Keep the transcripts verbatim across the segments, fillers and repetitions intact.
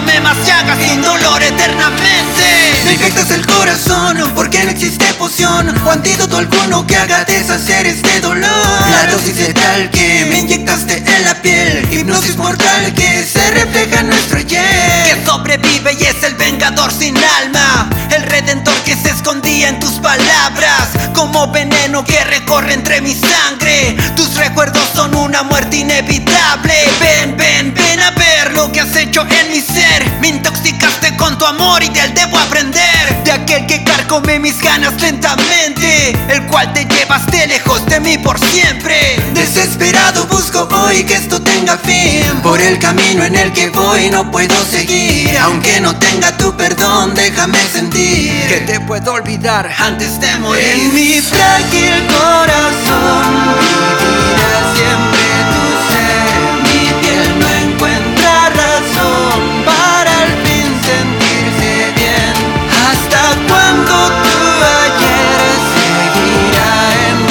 dejándome más llagas sin dolor eternamente. Me infectas el corazón porque no existe poción o antídoto alguno que haga deshacer este dolor. La dosis letal que me inyectaste en la piel, hipnosis mortal que se refleja en nuestro ayer. Que sobrevive y es el vengador sin alma, el redentor que se escondía en tus palabras, como veneno que recorre entre mi sangre. Tus recuerdos son una muerte inevitable. Ven, ven, ven a ver lo que has hecho en mi ser. Me intoxicaste con tu amor y de él debo aprender, de aquel que carcome mis ganas lentamente, el cual te llevaste lejos de mí por siempre. Desesperado busco hoy que esto tenga fin, por el camino en el que voy no puedo seguir. Aunque no tenga tu perdón, déjame sentir que te puedo olvidar antes de morir. En mi frágil corazón vivirá siempre tu ser. Mi piel no encuentra razón para al fin sentirse bien. ¿Hasta cuándo tu ayer seguirá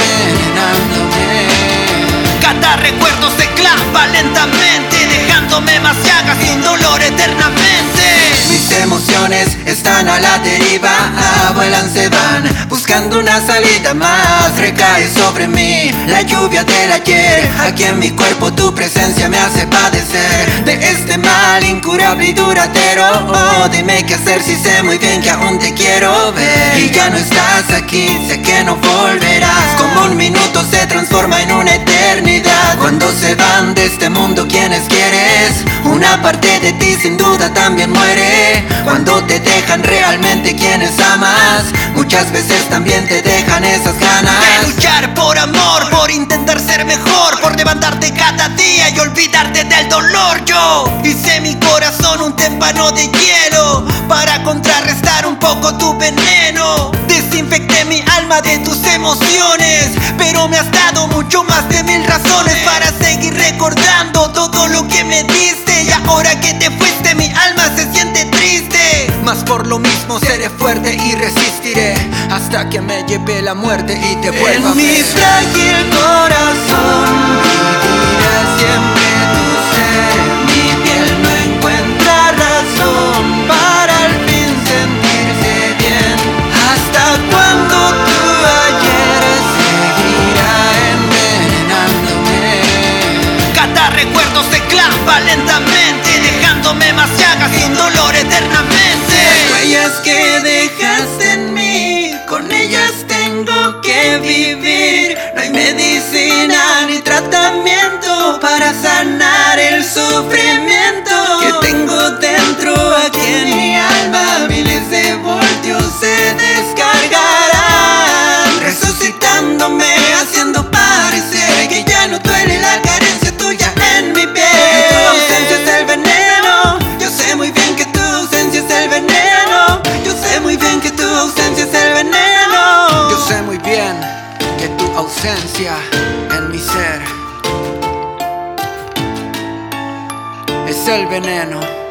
envenenándome? Cada recuerdo se clava lentamente, dejándome más llagas sin dolor eternamente. Mis emociones están a la deriva, vuelan, se van, buscando una salida más. Recae sobre mí la lluvia del ayer, aquí en mi cuerpo tu presencia me hace padecer de este mal incurable y duradero. Oh, dime qué hacer si sé muy bien que aún te quiero ver. Y ya no estás aquí, sé que no volverás. Como un minuto se transforma en una eternidad. Cuando se van de este mundo quienes quieres, una parte de ti sin duda también muere. Cuando te dejan realmente quienes amas, muchas veces también te dejan esas ganas de luchar por amor, por intentar ser mejor, por levantarte cada día y olvidarte del dolor. Yo hice mi corazón un témpano de hielo para contrarrestar un poco tu veneno. Desinfecté mi alma de tus emociones, pero me has dado mucho más de mil razones para seguir recordando todo lo que me diste. Y ahora que te fuiste mi alma se siente triste, mas por lo mismo seré fuerte y resistiré hasta que me lleve la muerte y te vuelva a ver. En mi frágil corazón vivirá siempre tu ser. Mi piel no encuentra razón para al fin sentirse bien. ¿Hasta cuándo tu ayer seguirá envenenándome? Cada recuerdo se clava lentamente, dejándome más llagas sin dolor eternamente. Las huellas que dejaste en mí, con ellas tengo que vivir. No hay medicina ni tratamiento para sanar el sufrimiento que tengo dentro aquí en mi alma. Miles de voltios se descargarán, resucitándome, haciendo parecer que ya no duele la carencia tuya en mi piel. Tu ausencia es el veneno, yo sé muy bien que tu ausencia es el veneno. Yo sé muy bien que tu ausencia es el veneno. Yo sé muy bien que tu ausencia en mi ser es el veneno.